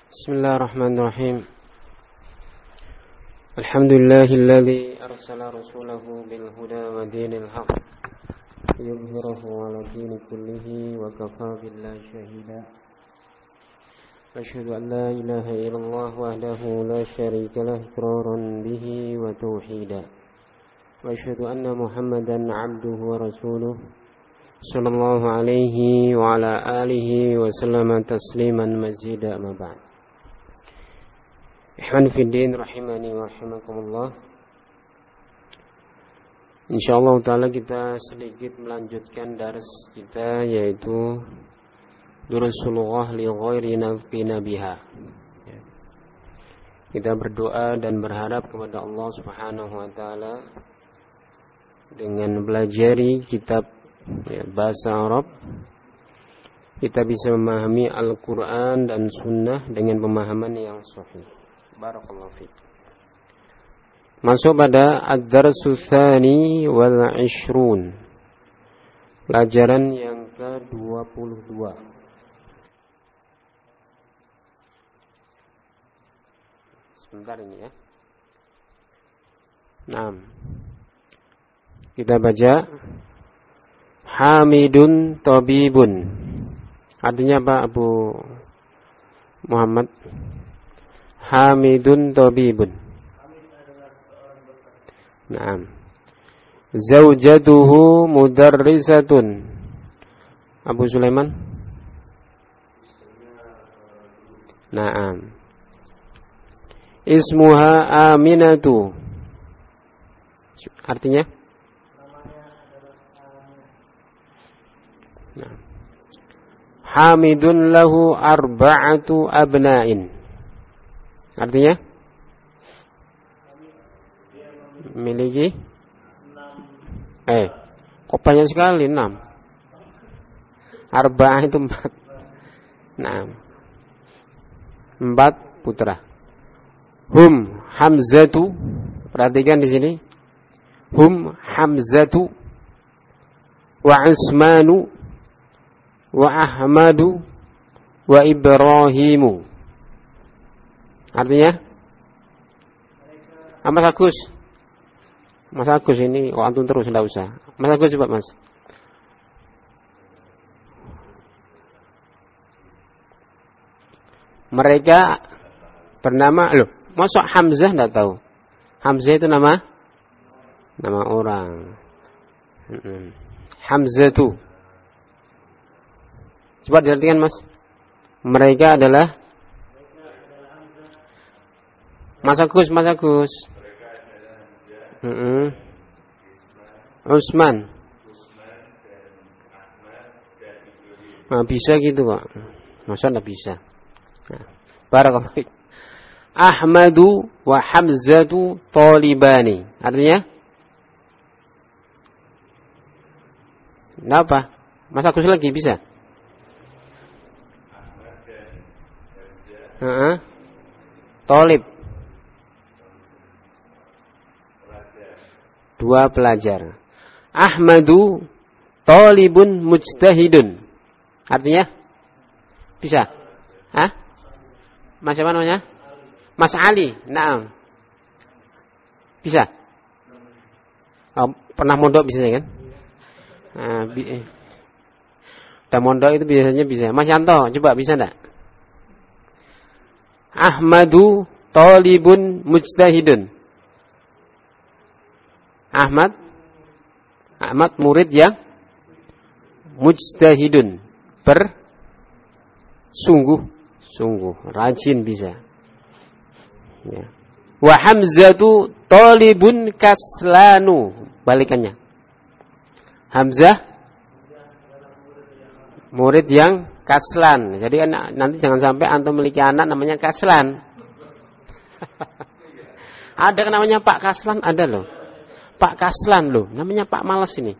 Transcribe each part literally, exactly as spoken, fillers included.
Bismillahirrahmanirrahim. Alhamdulillahilladzi arsala rasulahu bil huda wa dinil haqq yuzhirahu 'ala dini kullihi wa kafaa billahi shahida. Asyhadu an la ilaha illallah wahdahu la syarika lah iqraran bihi wa tauhida. Wa asyhadu anna Muhammadan 'abduhu wa rasuluh sallallahu alaihi wa ala alihi wa sallama tasliman mazida ma ba'd. Ikhwan fiddin rahimani wa rahimakumullah. Insyaallah taala kita sedikit melanjutkan dars kita, yaitu durusul lughah li ghairi nafqina biha. Kita berdoa dan berharap kepada Allah Subhanahu wa taala dengan belajari kitab ya, bahasa Arab, kita bisa memahami Al-Quran dan Sunnah dengan pemahaman yang sahih. Barakallahu fiik. Masuk pada ad-darsu tsani wal ishrun, pelajaran yang ke dua puluh dua. Sebentar ini ya. Nah, kita baca Hamidun tabibun. Artinya apa Abu Muhammad? Hamidun tabibun. Naam. Zaujatuhu mudarrisatun. Abu Sulaiman. Naam. Ismuha Aminatu. Artinya? Nah. Hamidun lahu arba'atu abna'in. Artinya? Memiliki Eh, kok banyak sekali? Enam. Arba'ah itu empat. Nah, empat putra. Hum Hamzatu. Perhatikan di sini. Hum Hamzatu wa Utsmanu wa Ahmadu wa Ibrahimu. Artinya? Ah, Mas Agus. Mas Agus ini, oh antum terus, tidak usah. Mas Agus coba Mas. Mereka bernama, loh, masuk Hamzah tidak tahu. Hamzah itu nama? Nama orang. Hamzah itu. Coba diartikan Mas. Mereka adalah Mas Agus, Mas Agus. Mm-mm. Utsman. Nah, bisa gitu kok. Masa enggak bisa? Nah, barakallahu. Ahmadu wa Hamzatu talibani. Artinya? Kenapa? Mas Agus lagi bisa? Heeh. Talib. Dua pelajar. Ahmadu talibun mujtahidun. Artinya? Bisa? Hah? Mas siapa namanya? Mas Ali. Naam. Bisa? Oh, pernah mondok biasanya kan? Nah, bi- udah mondok itu biasanya bisa. Mas Yanto, coba bisa enggak? Ahmadu talibun mujtahidun. Ahmad Ahmad murid yang mujtahidun, bersungguh sungguh rajin bisa ya. Wa Hamzatu talibun kaslanu. Balikannya, Hamzah murid yang kaslan. Jadi nanti jangan sampai antum memiliki anak namanya kaslan. Ada kan namanya Pak Kaslan, ada loh. Pak Kaslan loh, namanya Pak Malas ini.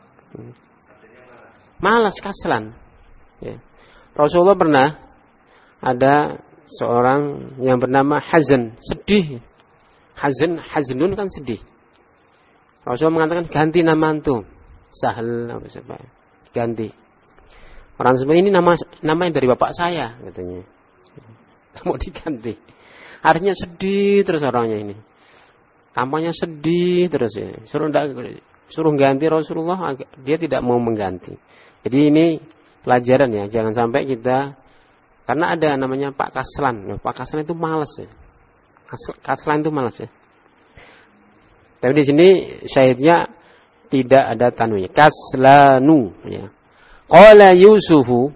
Malas Kaslan. Ya. Rasulullah pernah ada seorang yang bernama Hazan, sedih. Hazan, Haznun kan sedih. Rasulullah mengatakan ganti nama antum. Sahal apa siapa? Ganti. Orang seperti ini nama namanya dari bapak saya katanya. mau diganti. Artinya sedih terus orangnya ini. Tampaknya sedih terus ya. Suruh enggak, suruh ganti Rasulullah, dia tidak mau mengganti. Jadi ini pelajaran ya, jangan sampai kita, karena ada namanya Pak Kaslan. Pak Kaslan itu malas ya. Kaslan itu malas ya. Tapi di sini syahidnya tidak ada tanwinnya. Kaslanu ya. Qala Yusufu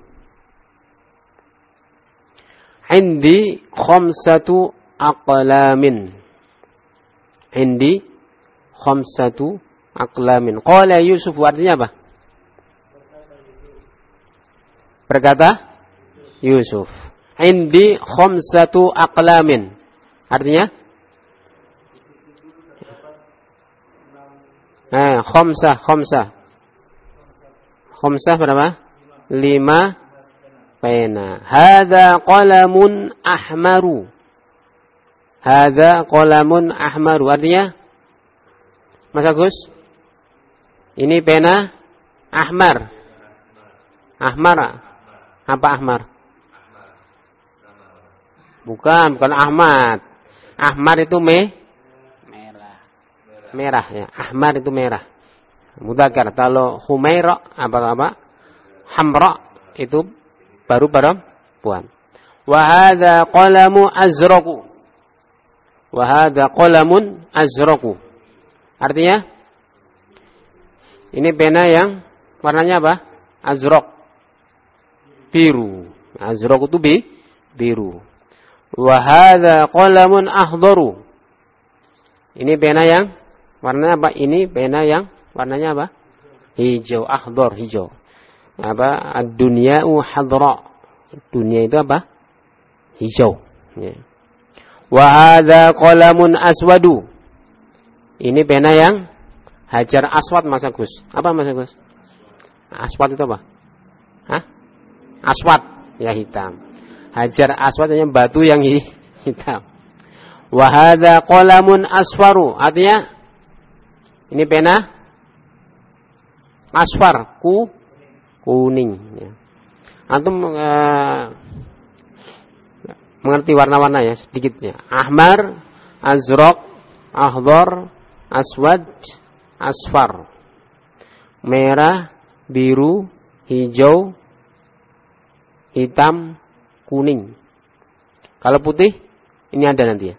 indi khamsatu aqlamin. Indi khamsatu aqlamin. Qala Yusuf artinya apa? Berkata Yusuf. Indi khamsatu aqlamin. Artinya? Eh, khamsah, khamsah. Khamsah berapa? Lima pena. Hadza qalamun ahmaru. Hadza qalamun ahmaru. Artinya? Mas Agus? Ini pena ahmar. Ahmar. Apa ahmar? Bukan, bukan Ahmad. Ahmar itu me merah. Merah ya. Ahmar itu merah. Mudzakkar. Kalau Humaira apa-apa? Hamra itu baru perempuan. Wa hadza qalamu azraqu. Wa hadza qalamun azraqu. Artinya ini pena yang warnanya apa? Azraq. Biru. Azraq itu bi biru. Wa hadza qalamun akhdaru. Ini pena yang warnanya apa? Ini pena yang warnanya apa? Hijau, akhdar, hijau. Apa? Ad-dunya'u hadra. Dunia itu apa? Hijau. Ya. Wa hadza qalamun aswadu. Ini pena yang hajar aswad Mas Agus. Apa Mas Agus? Aswad itu apa? Hah? Aswad, ya hitam. Hajar aswad artinya batu yang hitam. Wa hadza qalamun asfaru. Artinya ini pena asfar, ku kuning ya. Antum uh, mengerti warna-warna ya sedikitnya. Ahmar, azraq, akhdar, aswad, asfar. Merah, biru, hijau, hitam, kuning. Kalau putih ini ada nanti ya.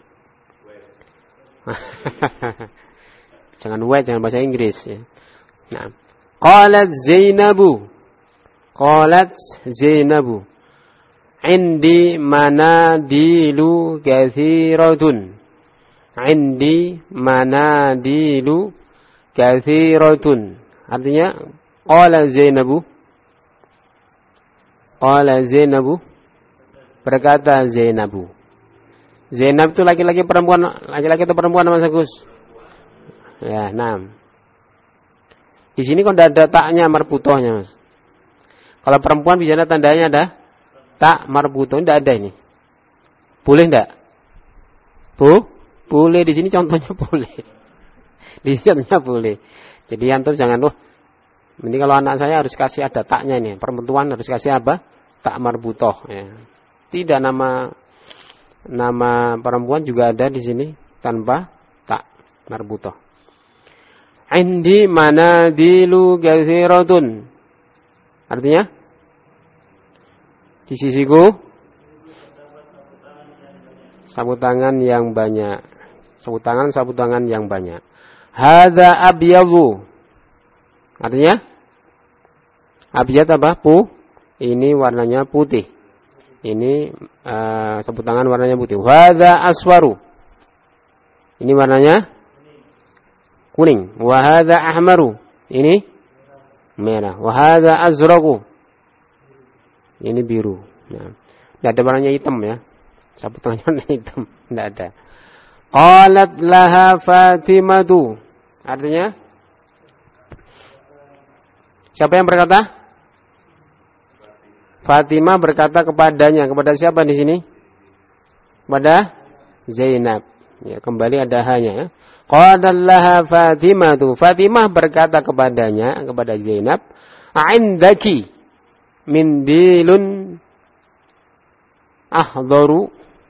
Jangan white, jangan bahasa Inggris ya. Nah, qalat Zainabu. Qalat Zainabu. Indi manadilu kathiratun. Indi manadilu kathiratun. Artinya qala Zainabu. Qala Zainabu. Berkata Zainabu. Zainab itu laki-laki perempuan, laki-laki atau perempuan Mas Agus? Ya, enam. Di sini kok tidak ada taknya marbutohnya Mas. Kalau perempuan biasanya tandanya ada tak marbutoh, tidak ada ini. Boleh tidak? Bu? Boleh, di sini contohnya boleh. Di sini contohnya boleh. Jadi antum jangan tuh. Ini kalau anak saya harus kasih ada taknya ini. Perempuan harus kasih apa? Tak marbutoh ya. Tidak nama nama perempuan juga ada di sini tanpa tak marbutoh. Indi manadilu katsiratun. Artinya di sisiku sapu tangan yang banyak. Sapu tangan, sapu tangan yang banyak. Hadza abyadhu. Artinya abyad apa? Pu. Ini warnanya putih. Ini uh, sapu tangan warnanya putih. Hadza aswaru. Ini warnanya kuning. Wa hadza ahmaru. Ini merah. Wa hadza azraqu. Ini biru. Nah, tidak ada warnanya hitam ya. Sapu tangannya warna hitam, tidak ada. Qalat laha Fatimatu. Artinya siapa yang berkata? Fatimah berkata kepadanya. Kepada siapa di sini? Kepada Zainab. Ya, kembali ada hanya ya. Qalat laha Fatimatu. Fatimah berkata kepadanya, kepada Zainab, "Indaki mindilun ahdharu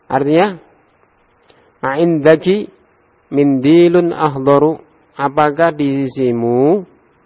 Artinya, "A'indaki mindilun ahdaru?" Apakah di sisimu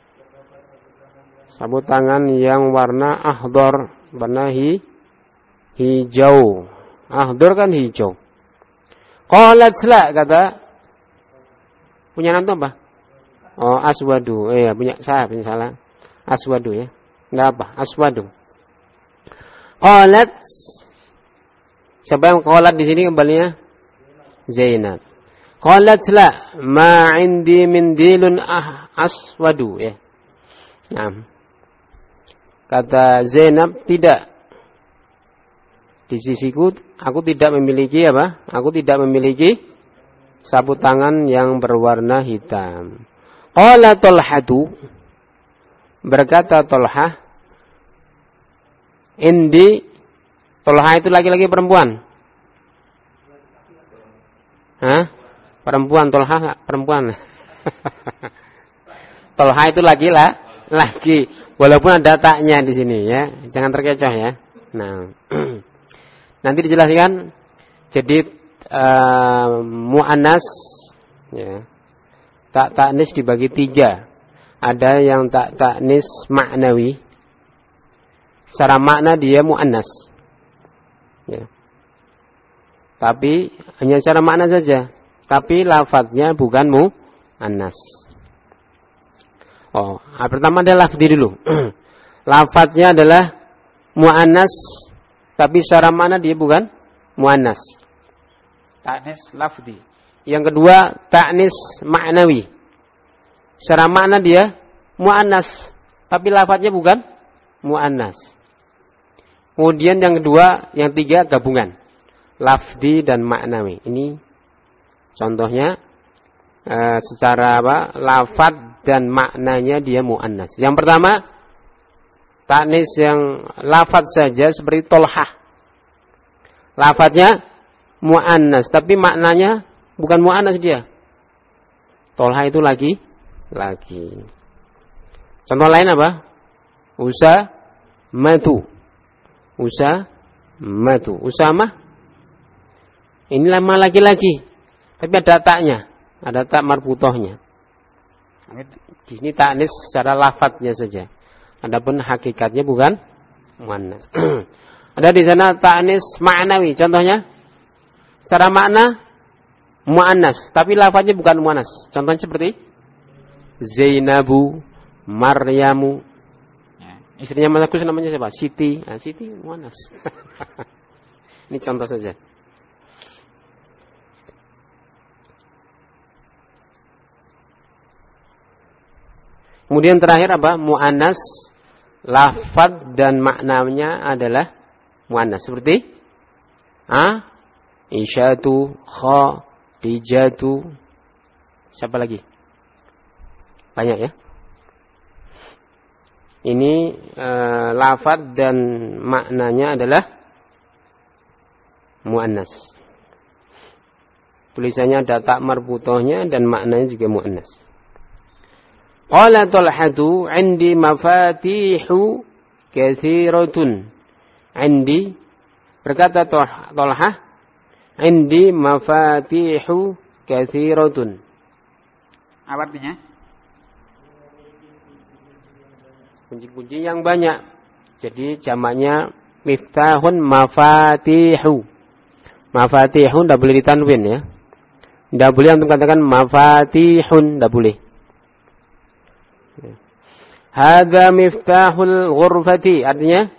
sabut tangan yang warna ahdar, warna hi, hijau. Ahdar kan hijau. Qalat la, kata punya nama apa? Oh, aswadu. Eh, punya saya, punya salah. Aswadu ya. Enggak apa, aswadu. Qalat, siapa yang qalat di sini kembalinya? Zainab. Qalat la, ma indi mindilun ah aswadu ya. Nah. Kata Zainab, tidak. Di sisiku aku tidak memiliki apa? Aku tidak memiliki sabut tangan yang berwarna hitam. Qala Talhatu, berkata Talhah, indi, Talhah itu laki-laki perempuan? Hah? Perempuan, Talhah perempuan. Talhah itu laki lah, laki. Walaupun ada taknya di sini ya, jangan terkecoh ya. Nah, nanti dijelaskan. Jadi uh, mu'annas ya. Tak taknis dibagi tiga. Ada yang tak taknis maknawi. Secara makna dia mu'annas. Ya. Tapi hanya secara makna saja. Tapi lafadznya bukan mu'annas. Oh, nah, pertama adalah lafzi dulu. Lafadznya adalah mu'annas, tapi secara makna dia bukan mu'annas. Ta'nis lafzi. Yang kedua, ta'nis maknawi. Secara makna dia mu'annas, tapi lafadznya bukan mu'annas. Kemudian yang kedua, yang tiga gabungan. Lafzi dan maknawi. Ini contohnya uh, secara apa? Lafadz dan maknanya dia mu'annas. Yang pertama, ta'nis yang lafadz saja seperti Talhah. Lafadznya mu'annas, tapi maknanya bukan mu'annas dia. Talhah itu lagi lagi. Contoh lain apa? Usa matu. Usa matu. Usama ini lama laki-laki, tapi ada taknya, ada tak marbutohnya. Di sini ta'nis secara lafadznya saja. Adapun hakikatnya bukan muannas. Ada di sana ta'nis ma'nawi. Contohnya secara makna muannas, tapi lafadznya bukan muannas. Contohnya seperti Zainabu, Maryamu. Istrinya Mas Agus namanya siapa? Siti. Nah, Siti muannas. Ini contoh saja. Kemudian terakhir apa? Mu'annas, lafad dan maknanya adalah mu'annas. Seperti ah, Isyatu, Kha, Tijatu. Siapa lagi? Banyak ya. Ini eh, lafad dan maknanya adalah mu'annas. Tulisannya ada tak marbutohnya dan maknanya juga mu'annas. Qala Talhatu, indi mafatihu kathiratun. Indi, berkata Talhah, indi mafatihu kathiratun. Apa artinya? Kunci-kunci yang banyak. Jadi jamaknya miftahun mafatihu. Mafatihu tidak boleh ditanwin ya. Tidak boleh untuk katakan mafatihun, tidak boleh. Hadza miftahul ghurfati, artinya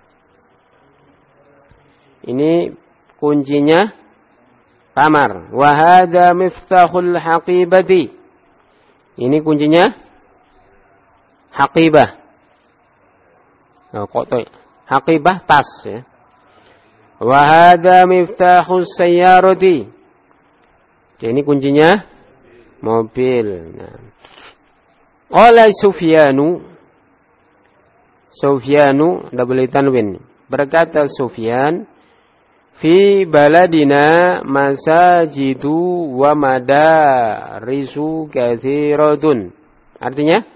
ini kuncinya kamar. Wa hadza miftahul haqibati, ini kuncinya haqibah. Nah, kok tuh haqibah tas ya. Wa hadza miftahus sayyarati, ini kuncinya mobil. Nah. Qala Sufyanu, Sufyanu tidak boleh tanwin. Berkata Sufyan, fi baladina masajidu wa madarisu katsiratun. Artinya,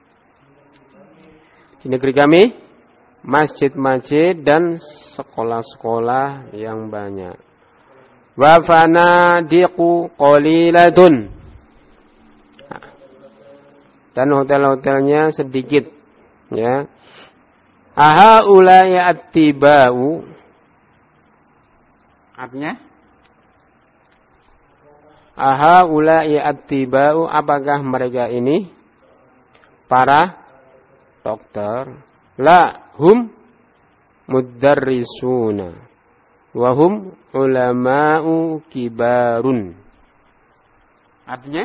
di negeri kami masjid-masjid dan sekolah-sekolah yang banyak. Wa fanadiqu qalilatun. Dan hotel-hotelnya sedikit. Ya. Aha ulai attiba'u. Artinya? Aha ulai attiba'u, apakah mereka ini para dokter? La hum mudarrisuna wa hum ulama'u kibarun. Artinya?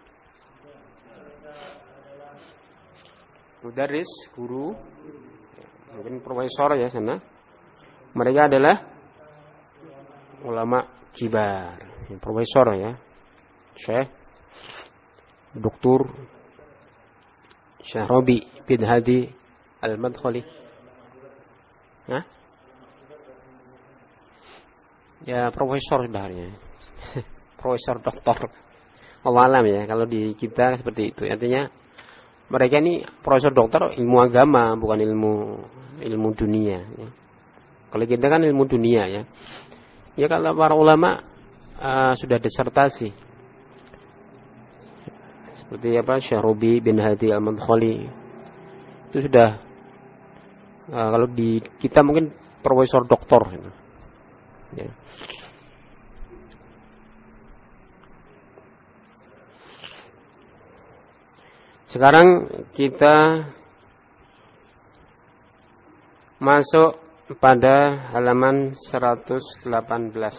Mudarris, guru, mungkin profesor ya sana. Mereka adalah ulama kibar, profesor ya, syekh, doktor Syekh Rabi bin Hadi Al-Madkhali. Hah? Ya profesor sebenarnya. Profesor doktor. Allah alam ya, kalau di kita seperti itu. Artinya mereka ini profesor dokter ilmu agama, bukan ilmu ilmu dunia ya. Kalau kita kan ilmu dunia ya. Ya kalau para ulama uh, sudah disertasi. Seperti apa Syekh Rabi bin Hadi Al-Madkhali. Itu sudah uh, kalau di kita mungkin profesor doktor gitu. Ya. Sekarang kita masuk pada halaman seratus delapan belas.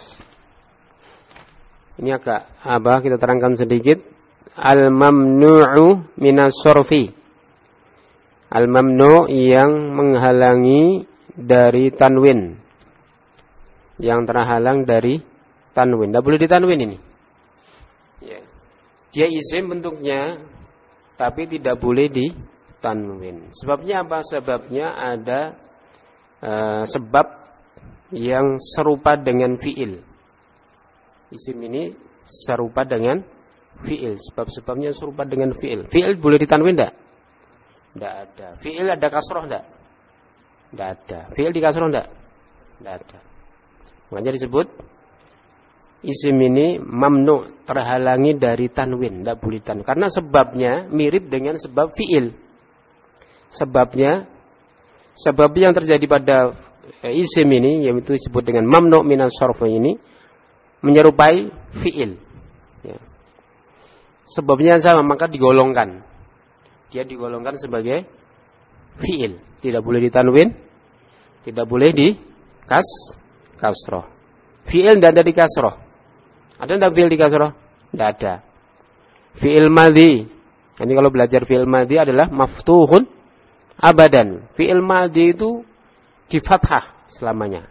Ini agak apa kita terangkan sedikit. Al-mamnu'u minas sorfi. Al-mamnu' yang menghalangi dari tanwin. Yang terhalang dari tanwin. Tidak boleh ditanwin ini. Ya. Dia isim bentuknya, tapi tidak boleh ditanwin. Sebabnya apa? Sebabnya ada uh, sebab yang serupa dengan fi'il. Isim ini serupa dengan fi'il. Sebab-sebabnya serupa dengan fi'il. Fi'il boleh ditanwin tidak? Tidak ada. Fi'il ada kasroh tidak? Tidak ada. Fi'il di kasroh tidak? Tidak ada. Makanya disebut isim ini mamnu, terhalangi dari tanwin, tidak boleh tanwin. Karena sebabnya mirip dengan sebab fi'il. Sebabnya, sebab yang terjadi pada isim ini, yaitu disebut dengan mamnu minas sarf ini, menyerupai fi'il. Ya. Sebabnya sama, maka digolongkan. Dia digolongkan sebagai fi'il. Tidak boleh ditanwin, tidak boleh di kas, kasroh. Fi'il tidak ada di kasroh. Ada tidak fi'il di kasroh? Tidak ada. Fi'il madhi. Ini kalau belajar fi'il madhi adalah maftuhun abadan. Fi'il madhi itu di fathah selamanya.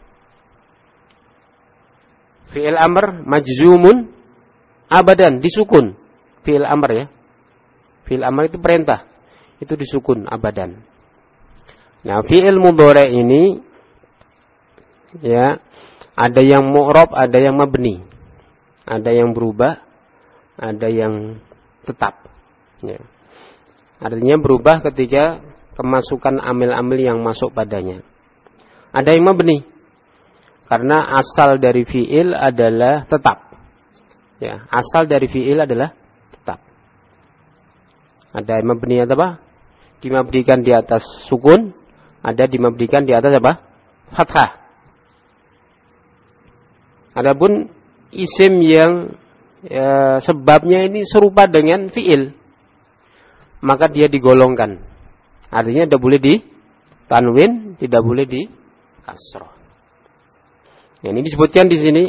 Fi'il amr majzumun abadan, disukun. Fi'il amr ya. Fi'il amr itu perintah. Itu disukun abadan. Nah, fi'il mudhari ini ya, ada yang mu'rab, ada yang mabni. Ada yang berubah, ada yang tetap. Ya. Artinya berubah ketika kemasukan amil-amil yang masuk padanya. Ada yang mabni, karena asal dari fi'il adalah tetap. Ya, asal dari fi'il adalah tetap. Ada yang mabni apa? Dimabdikan di atas sukun, ada dimabdikan di atas apa? Fathah. Adapun isim yang ya, sebabnya ini serupa dengan fi'il, maka dia digolongkan. Artinya tidak boleh di tanwin, tidak boleh di kasroh. Nah, ini disebutkan di sini.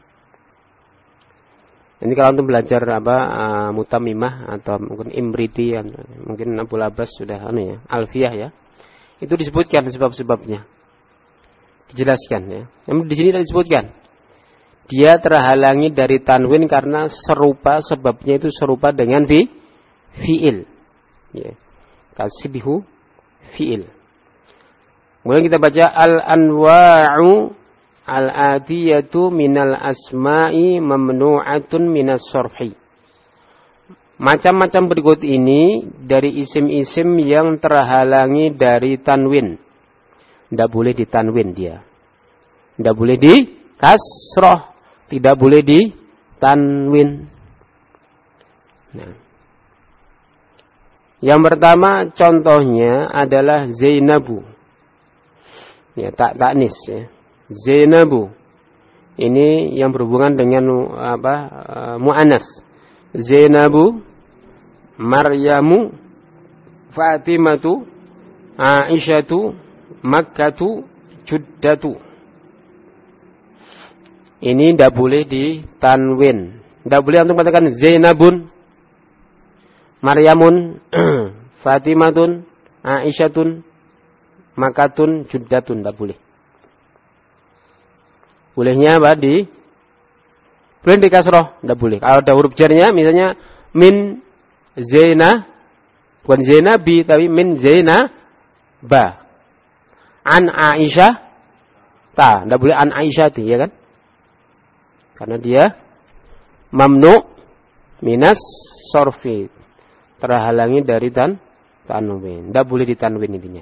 Ini kalau untuk belajar apa uh, mutamimah atau mungkin imriti, mungkin Abu Labas sudah anu ya, alfiyah ya. Itu disebutkan sebab-sebabnya. Dijelaskan ya. Yang di sini tidak disebutkan. Dia terhalangi dari tanwin karena serupa, sebabnya itu serupa dengan fi fi'il. Ya. Kasbihu fi'il. Kemudian kita baca al-anwa'u al-adiyatu minal asma'i mamnu'atun minas sarfi. Macam-macam berikut ini dari isim-isim yang terhalangi dari tanwin. Tidak boleh ditanwin dia. Tidak boleh di kasroh. tidak boleh ditanwin. Nah. Yang pertama contohnya adalah Zainabu. Ya, tak taknis ya. Zainabu. Ini yang berhubungan dengan apa? Uh, muannas. Zainabu, Maryamu, Fatimatu, Aisyatu, Makkatu, Juddatu. Ini tidak boleh ditanwin. Tidak boleh untuk mengatakan Zainabun, Maryamun, Fatimatun, Aisyatun, Makkatun, Juddatun. Tidak boleh. Bolehnya apa? Di boleh di kasroh. Tidak boleh. Kalau ada huruf jarnya misalnya min Zaina, bukan Zainabi tapi min Zaina ba. An Aisyah ta. Tidak boleh an Aisyati, ya kan? Karena dia mamnu minas sorfi, terhalangi dari tan tanwin. Tidak boleh ditanwin intinya.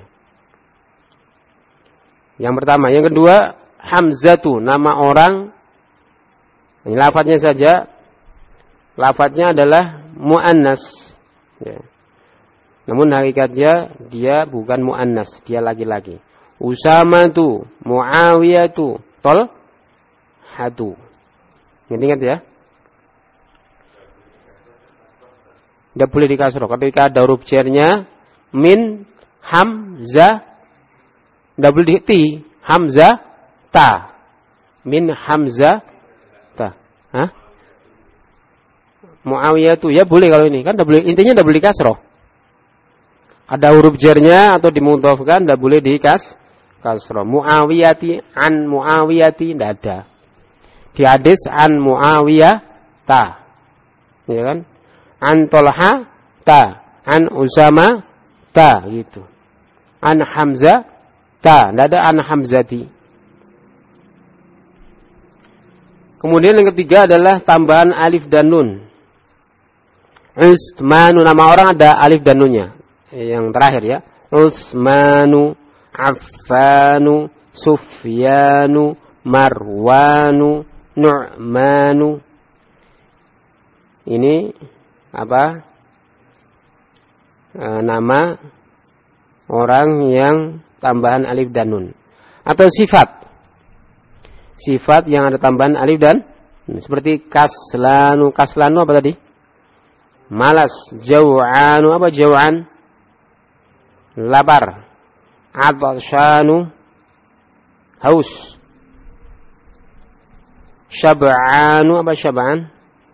Yang pertama, yang kedua Hamzatu, nama orang. Ini lafadznya saja. Lafadznya adalah muannas. Ya. Namun hakikatnya dia bukan muannas, dia laki-laki. Usamatu, Muawiyatu, tol hatu. Ingat ya. Tidak boleh dikasroh. Ketika ada huruf jarnya min hamzah, tidak boleh di ti hamzah ta. Min hamzah ta. Hah? Muawiyah tu ya boleh kalau ini kan tidak boleh. Intinya tidak boleh dikasroh. Ada huruf jarnya atau dimudhofkan tidak boleh dikas kasroh. Muawiyati an Muawiyati tidak ada. Di hadis an Muawiyah ta, ya kan? An Tolha ta, an Usama ta, gitu. An Hamzah ta, tidak ada an Hamzati. Kemudian yang ketiga adalah tambahan alif dan nun. Utsmanu, nama orang ada alif dan nunnya. Yang terakhir ya. Utsmanu, Affanu, Sufyanu, Marwanu, Nu'manu. Ini apa? E, nama orang yang tambahan alif dan nun. Atau sifat. Sifat yang ada tambahan alif dan nun. Seperti kaslanu. Kaslanu apa tadi? Malas. Jau'anu apa jau'an? Lapar. Atashanu, haus. Syab'anu apa syab'an?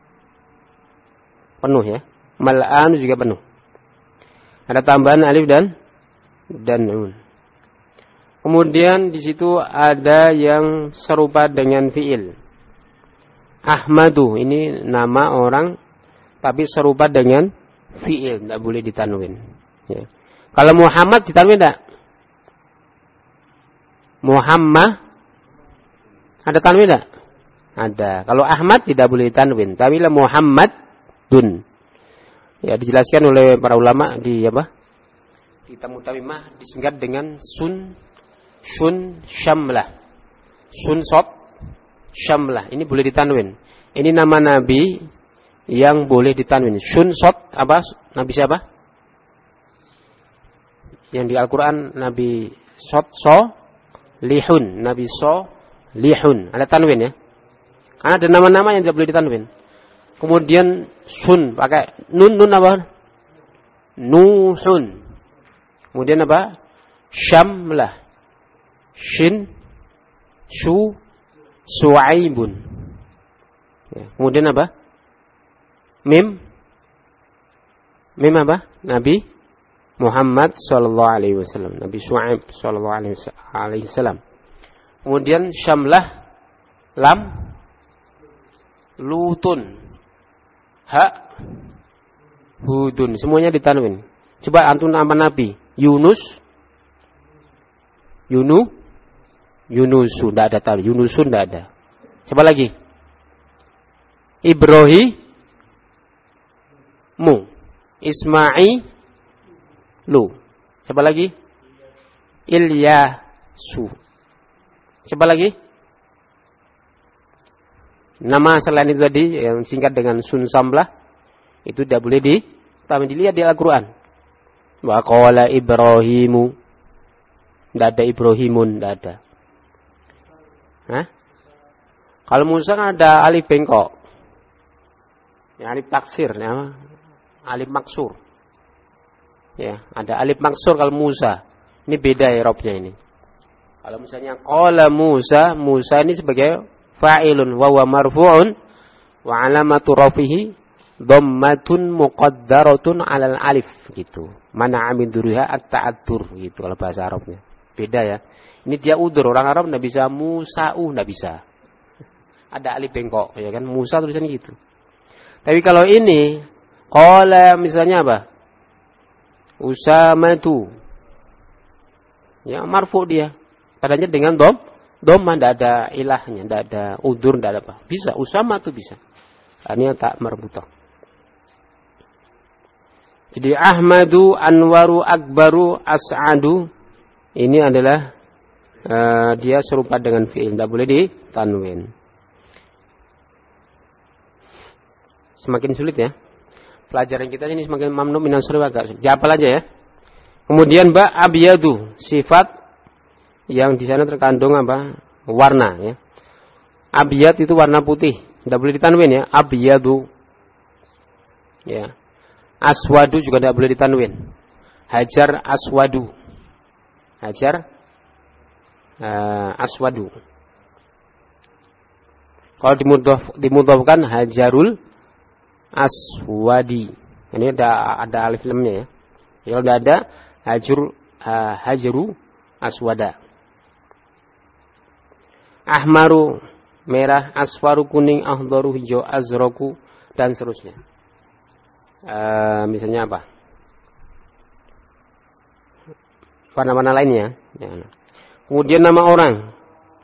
Penuh ya. Mal'anu juga penuh. Ada tambahan alif dan dan nun. Kemudian di situ ada yang serupa dengan fiil. Ahmadu, ini nama orang tapi serupa dengan fiil, tidak boleh ditanwin. Ya. Kalau Muhammad ditanwin tidak? Muhammad ada tanwin tidak? Ada. Kalau Ahmad tidak boleh ditanwin, tapi lah Muhammadun. Ya, dijelaskan oleh para ulama di apa? Di Tamu Tamimah disingkat dengan sun sun syamlah. Sun sot syamlah. Ini boleh ditanwin. Ini nama nabi yang boleh ditanwin. Sun sot apa? Nabi siapa? Yang di Al-Qur'an Nabi sot so lihun, Nabi so lihun. Ada tanwin ya? Karena ada nama-nama yang tidak boleh ditanwin. Kemudian sun pakai nun, nun apa? Nuhun. Kemudian apa? Syamlah. Shin su suaibun. Ya. Kemudian apa? Mim. Mim apa? Nabi Muhammad sallallahu alaihi wasallam. Nabi Syuaib sallallahu alaihi wasallam. Kemudian syamlah lam Lutun, ha, Hudun, semuanya ditanwin. Coba antum nama Nabi Yunus, Yunu, Yunusu, tidak ada tanwin. Yunusun tidak ada. Coba lagi Ibrahim, Mu, Ismail, Lu. Coba lagi Ilyasu. Coba lagi Nama selain itu tadi yang singkat dengan sun samblah itu tidak boleh di tapi dilihat di Al-Qur'an. Wa qala Ibrahimu. Tidak ada Ibrahimun, tidak ada. Hah? Kalau Musa kan ada alif bengkok. Ya, alif taksir, ya. Alif maksur. Ya, ada alif maksur kalau Musa. Ini beda i'rabnya ini. Kalau misalnya qala Musa, Musa ini sebagai fa'ilun wa huwa marfu'un wa 'alamatu rafihi dhammatun muqaddaratun 'alal alif gitu. Mana amin duriha at-ta'addur gitu kalau bahasa Arabnya. Beda ya. Ini dia udur, orang Arab enggak bisa Musa'u, enggak bisa. Ada alif bengkok ya kan, Musa tulisannya gitu. Tapi kalau ini qala misalnya apa? Usamatu. Ya marfu dia. Padanya dengan dom, dhamma enggak ada ilahnya, enggak ada udur, enggak ada apa. Bisa Usama tuh bisa. Ini tak marbutah. Jadi Ahmadu, Anwaru, Akbaru, As'adu ini adalah uh, dia serupa dengan fi'il, tidak boleh ditanwin. Semakin sulit ya. Pelajaran kita ini semakin mamnu minas sarf agak sulit. Dihafal aja ya. Kemudian ba abyadu, sifat yang di sana terkandung apa? Warna ya. Abyad itu warna putih, tidak boleh ditanwin ya. Abyadu. Ya. Aswadu juga tidak boleh ditanwin. Hajar aswadu. Hajar uh, aswadu. Kalau dimudhaf dimudhafkan hajarul aswadi. Ini ada ada alif lamnya ya. Kalau tidak ada hajur uh, hajaru aswada. Ahmaru merah, aswaru kuning, akhdaru hijau, azraku dan seterusnya. Uh, misalnya apa? Warna-warna lainnya. Ya. Kemudian nama orang.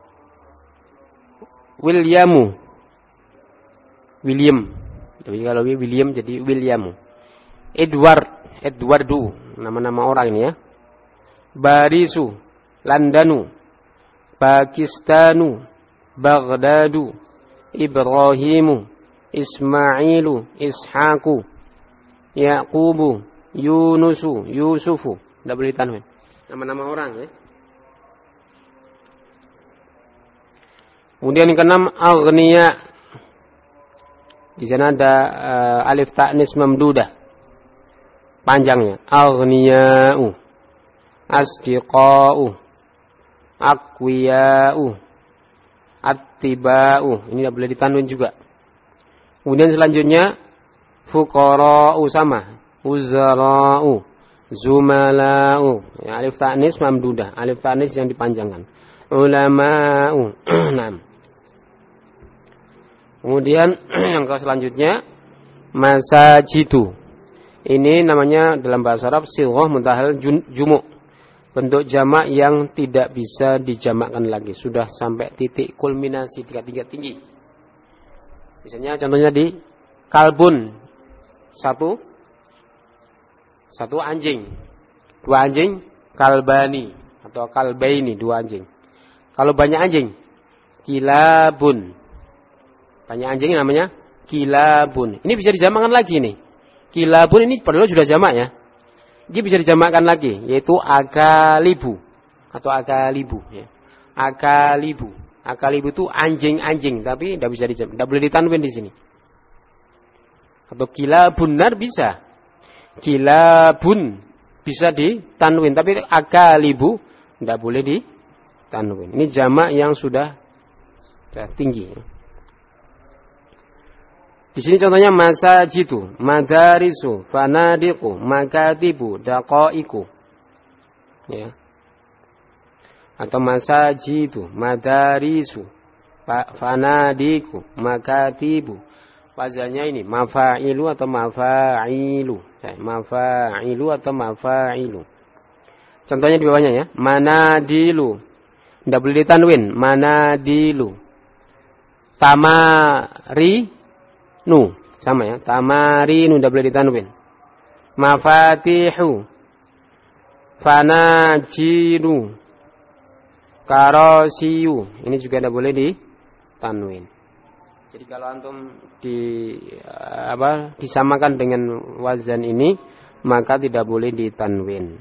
Williamu. William. Tapi kalau William jadi Williamu. Edward. Edwardu. Nama-nama orang ini ya. Barisu. Landanu. Pakistanu. Baghdadu. Ibrahimu. Ismailu. Ishaku. Yaqubu, Yunusu, Yusufu. Tidak boleh ditanwin. Nama-nama orang ya. Kemudian yang keenam aghniya. Di sana ada uh, alif ta'nis mamdudah. Panjangnya. Aghniya'u. Asdiqa'u. Aqwiya'u. Attiba'u. Ini tidak boleh ditanwin juga. Kemudian selanjutnya fuqara'u sama, uzara'u, zumala'u. Ya, alif ta'nis mamdudah, alif ta'nis yang dipanjangkan. Ulama'u. enam. Kemudian yang ke selanjutnya masajidu. Ini namanya dalam bahasa Arab sighah muntahal jumu'. Bentuk jamak yang tidak bisa dijamakkan lagi, sudah sampai titik kulminasi tingkat-tingkat tinggi. Misalnya contohnya di kalbun. Satu Satu anjing. Dua anjing kalbani atau kalbaini, dua anjing. Kalau banyak anjing kilabun. Banyak anjing namanya kilabun. Ini bisa dijamakkan lagi nih. Kilabun ini padahal sudah jamak ya. Ini bisa dijamakkan lagi yaitu akalibu atau akalibu ya. Akalibu. Akalibu itu anjing-anjing tapi tidak bisa dijamak, tidak boleh ditanwin di sini. Atau kilabun nar bisa. Kilabun bisa ditanwin. Tapi akalibu tidak boleh ditanwin. Ini jamak yang sudah, sudah tinggi. Di sini contohnya masajidu, madarisu, fanadiku, makatibu, daqaiku. Ya. Atau masajidu, madarisu, fanadiku, makatibu. Wazannya ini mafa'ilu atau mafa'ilu. Ya, mafa'ilu atau mafa'ilu. Contohnya di bawahnya ya. Manadilu. Tidak boleh ditanwin. Manadilu. Tamarinu. Sama ya. Tamarinu tidak boleh ditanwin. Mafatihu. Fanajinu. Karosiyu. Ini juga tidak boleh ditanwin. Jadi kalau antum di apa disamakan dengan wazan ini, maka tidak boleh ditanwin.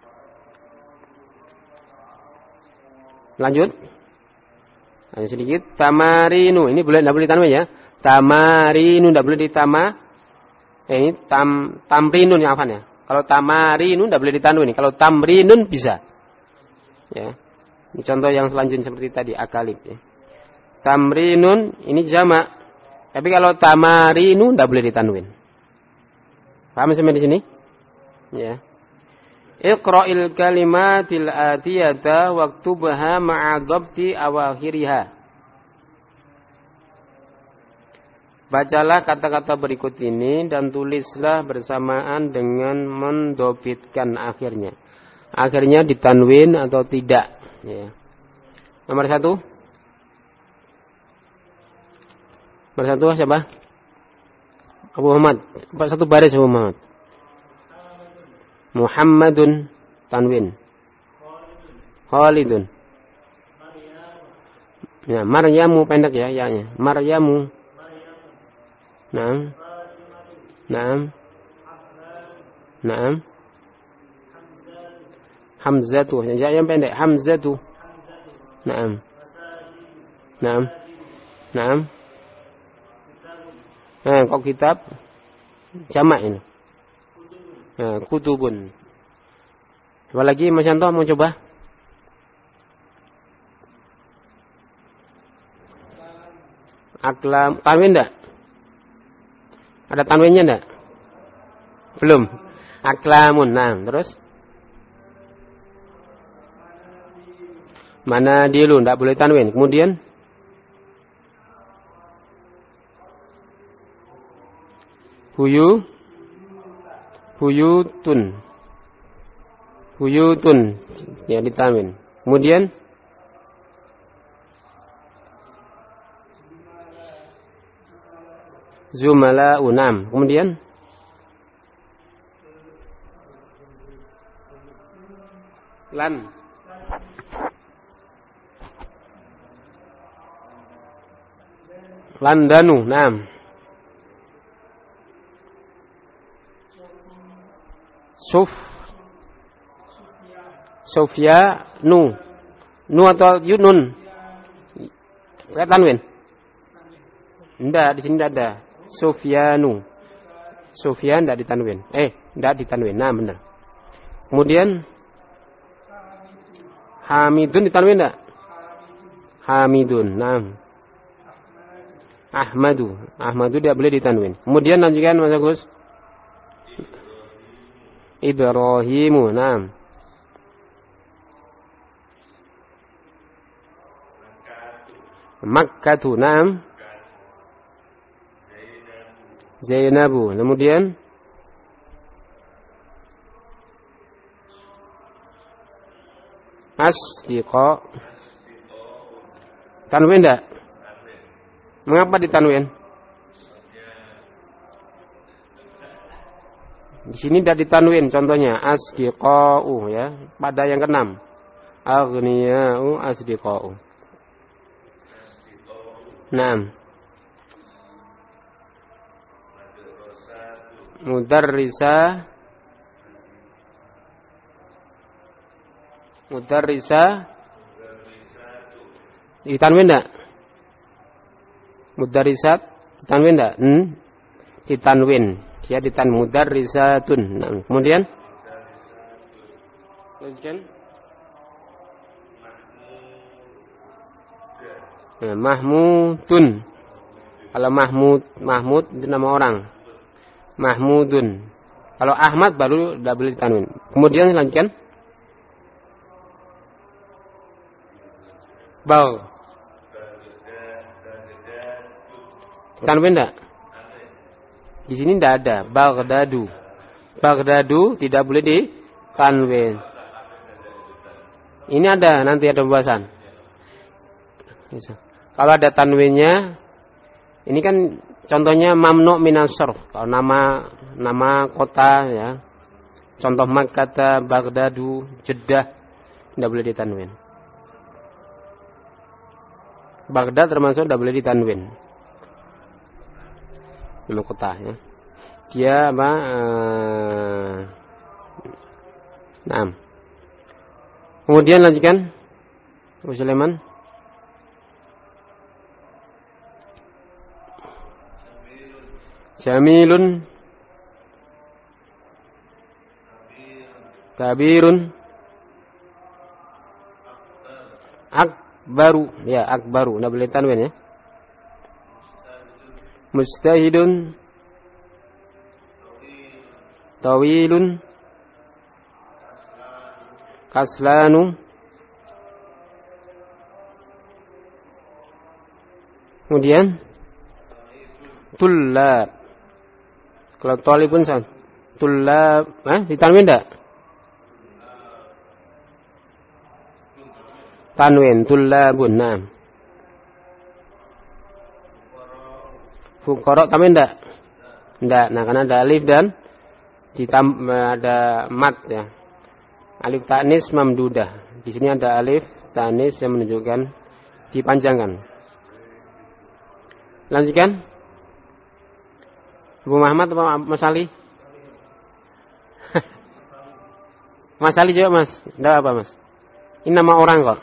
Lanjut. Hanya sedikit. Tamarinu. Ini boleh tidak boleh ditanwin ya. Tamarinu tidak boleh ditama. Eh, ini tam tamrinun ya afan ya. Kalau tamarinu tidak boleh ditanwin. Kalau tamrinun bisa. Ya. Ini contoh yang selanjutnya seperti tadi akalib ya. Tamrinun ini jamak. Tapi kalau tamarinu tidak boleh ditanwin. Paham sampai di sini? Ya. Iqra'il kalimatil atiyata waktubha ma'a dhabti awakhiriha. Bacalah kata-kata berikut ini dan tulislah bersamaan dengan mendobitkan akhirnya. Akhirnya ditanwin atau tidak. Ya. Nomor satu. Nomor satu siapa? Abu Muhammad. Satu baris Abu Muhammad. Muhammadun tanwin. Khalidun. Ya, Maryamu pendek ya ya-nya. Maryamu. Naam. Naam. Naam. Hamzatu. Ya yang pendek Hamzatu. Naam. Naam. Naam. Nah, kok kitab jamak ini. Nah, kutubun. Apa lagi Mas Yanto mau coba? Aklam, tanwin enggak? Ada tanwinnya enggak? Belum. Aklamun. Nah, terus? Mana dilu enggak boleh tanwin. Kemudian Huyu Huyutun. Huyutun ya ditanwin. Kemudian Zumala unam. Kemudian Lan. Landanu. Naam. Suf Sofia Nu Nu atau Yunun Lihat tanwin Enggak, di sini enggak ada Sofianu Sofia enggak ditanwin Eh, enggak ditanwin, nah benar. Kemudian Hamidun ditanwin enggak? Hamidun, nah Ahmadu Ahmadu dia boleh ditanwin. Kemudian lanjutkan Mas Agus. Ibrahimu, naam. Makkatu, naam. Zainabu. Kemudian Asdiqa. Tanwin enggak? Mengapa ditanwin? Di sini tidak ditanwin, contohnya asdiqa'u ya, pada yang keenam. Aghniya'u asdiqa'u. Naam. Mudarrisa Mudarrisa ditanwin enggak? Mudarrisat ditanwin enggak? Hmm? Ditanwin. Ya ditan mudarrisatun. Nah, kemudian lanjutkan. Nah, Mahmudun. Kalau Mahmud, Mahmud itu nama orang. Mahmudun. Kalau Ahmad baru tidak boleh ditanwin. Kemudian lanjutkan. Bal. Tanwin enggak? Di sini tidak ada. Baghdadu. Baghdadu tidak boleh ditanwin. Ini ada, nanti ada pembahasan. Kalau ada tanwinnya, ini kan contohnya mamnu minas sarf. Kalau nama nama kota ya. Contoh Makkah, Baghdadu, Jeddah tidak boleh ditanwin. Baghdad termasuk tidak boleh ditanwin. Nuqtah ya. Dia apa? Uh, Naam. Kemudian lanjutkan. Abu Sulaiman. Jamilun. Kabirun. Akbaru. Ya, akbaru. Nggak boleh tanwin ya. Mustahidun. Tawilun. Kaslanu. Kemudian tullab. Kalau talibun san tullab, eh ditanwin enggak? Tanwin tullabun. Nah. Fuqara tanwin enggak? Enggak. Nah, karena ada alif dan ditambah ada mat ya. Alif ta'nis mamdudah. Di sini ada alif ta'nis yang menunjukkan dipanjangkan. Lanjutkan. Ibu Muhammad apa Mas Ali? Mas Ali juga Mas. Enggak apa Mas? Ini nama orang kok.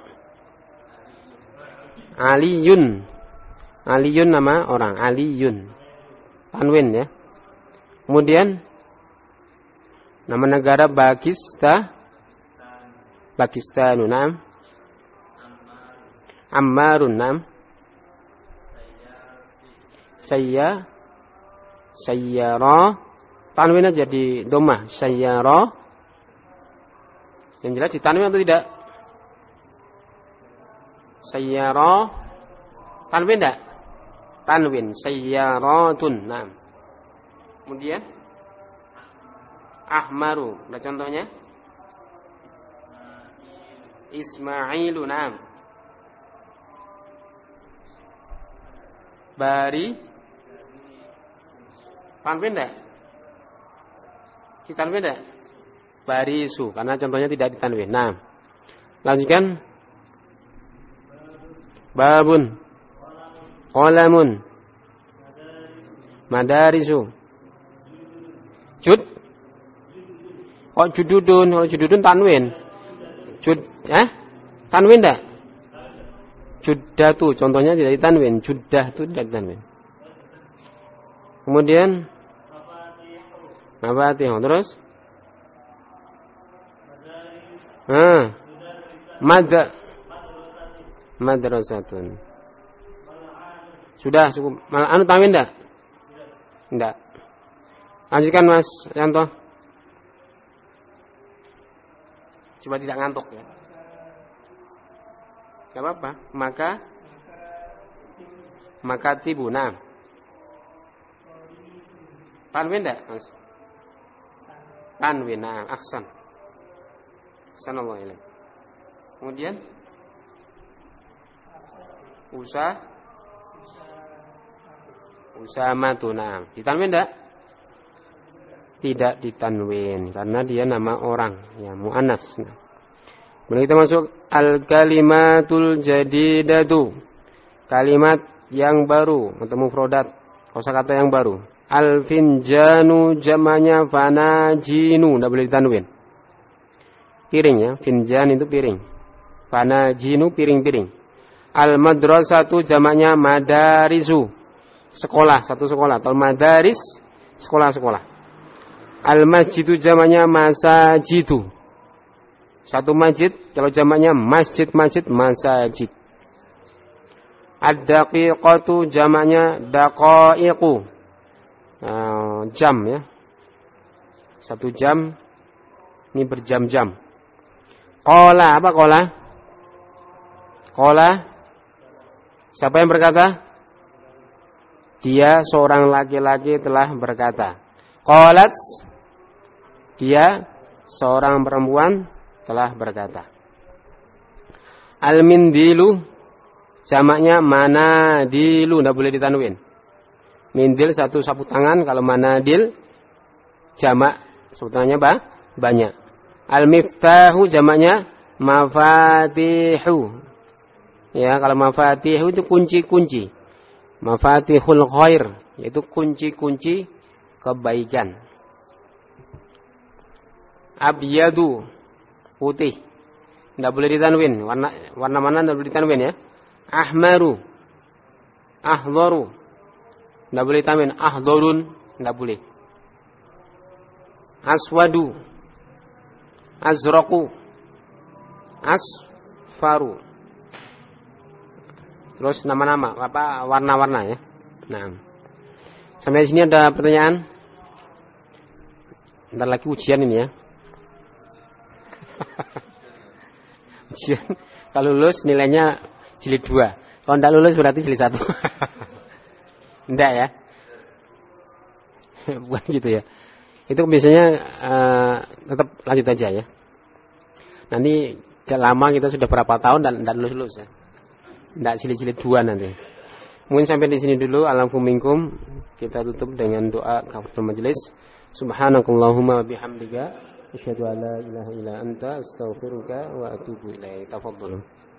Aliyun. Aliyun nama orang. Aliyun. Tanwin ya. Kemudian nama negara Pakistan. Pakistanun. Naam. Ammarun. Naam. Saya sayyara tanwin aja di domah sayyara. Yang jelas ditanwin atau tidak? Sayyara tanwin enggak? Tanwin sayyaratun. Nah. Kemudian ahmaru. Ada contohnya? Ismailu. Nah. Bari tanwin enggak? Ditanwin enggak? Barisu, karena contohnya tidak ditanwin. Nah, lanjutkan. Babun, qalamun, madarisu, jud. Kok jududun? Kalau jududun tanwin. Jud, eh? Tanwin enggak? Juddatu, contohnya tidak ditanwin. Juddah itu tidak ditanwin. Kemudian Mafatih. Terus ah, Mad Madrasatun. Sudah cukup. Anu tanwin enggak? Enggak. Lanjutkan Mas Yanto. Coba tidak ngantuk ya. Enggak apa-apa. Maka Makatibu. Nah. Tanwin enggak, Mas? Tanwin. Nah, aksan. Sanallahu ilaih. Kemudian Usa Usamatu. Nah, ditanwin enggak? Tidak ditanwin karena dia nama orang, ya muannas. Nah. Kemudian kita masuk al-kalimatul jadidatu. Kalimat yang baru atau mufradat, kosakata yang baru. Al-finjanu jamanya fanajinu, tidak boleh ditanwin. Piring ya, finjan itu piring. Fanajinu piring-piring. Al-madrasatu jamanya madarisu, sekolah, satu sekolah. Atau madaris, sekolah-sekolah. Al-masjidu jamanya masajidu, satu masjid. Kalau jamaknya masjid-masjid, masajid. Ad-daqiqatu jamaknya daqaiqu, uh, jam ya, satu jam. Ini berjam-jam. Qala, apa qala? Qala, siapa yang berkata? Dia seorang laki-laki telah berkata. Qalat, dia seorang perempuan telah berkata. Al-mindilu jamaknya manadilu, tidak boleh ditanwin. Mindil satu sapu tangan. Kalau manadil jamak sapu tangannya apa? Banyak. Al-miftahu jamaknya mafatihu. Ya, kalau mafatihu itu kunci-kunci. Mafatihul khair, yaitu kunci-kunci kebaikan. Abyadu, putih. Tidak boleh ditanwin. Warna warna mana tidak boleh ditanwin ya? Ahmaru, ahdharu. Tidak boleh ditanwin. Ahdharun, tidak boleh. Aswadu, azraqu, asfaru. Terus nama-nama, apa warna-warna ya. Nah, sampai sini ada pertanyaan. Ntar lagi ujian ini ya. Ujian, kalau lulus nilainya jilid dua. Kalau tidak lulus berarti jilid satu. Tidak ya. Bukan gitu ya. Itu biasanya uh, tetap lanjut aja ya. Nanti gak lama kita sudah berapa tahun dan tidak lulus-lulus ya. Tidak jilid-jilid dua nanti. Mungkin sampai di sini dulu. Alaikum minkum. Kita tutup dengan doa kafaratul majelis. Subhanakallahumma bihamdika asyhadu an la ilaha illa anta astaghfiruka wa atubu ilaik. Tafadhalu.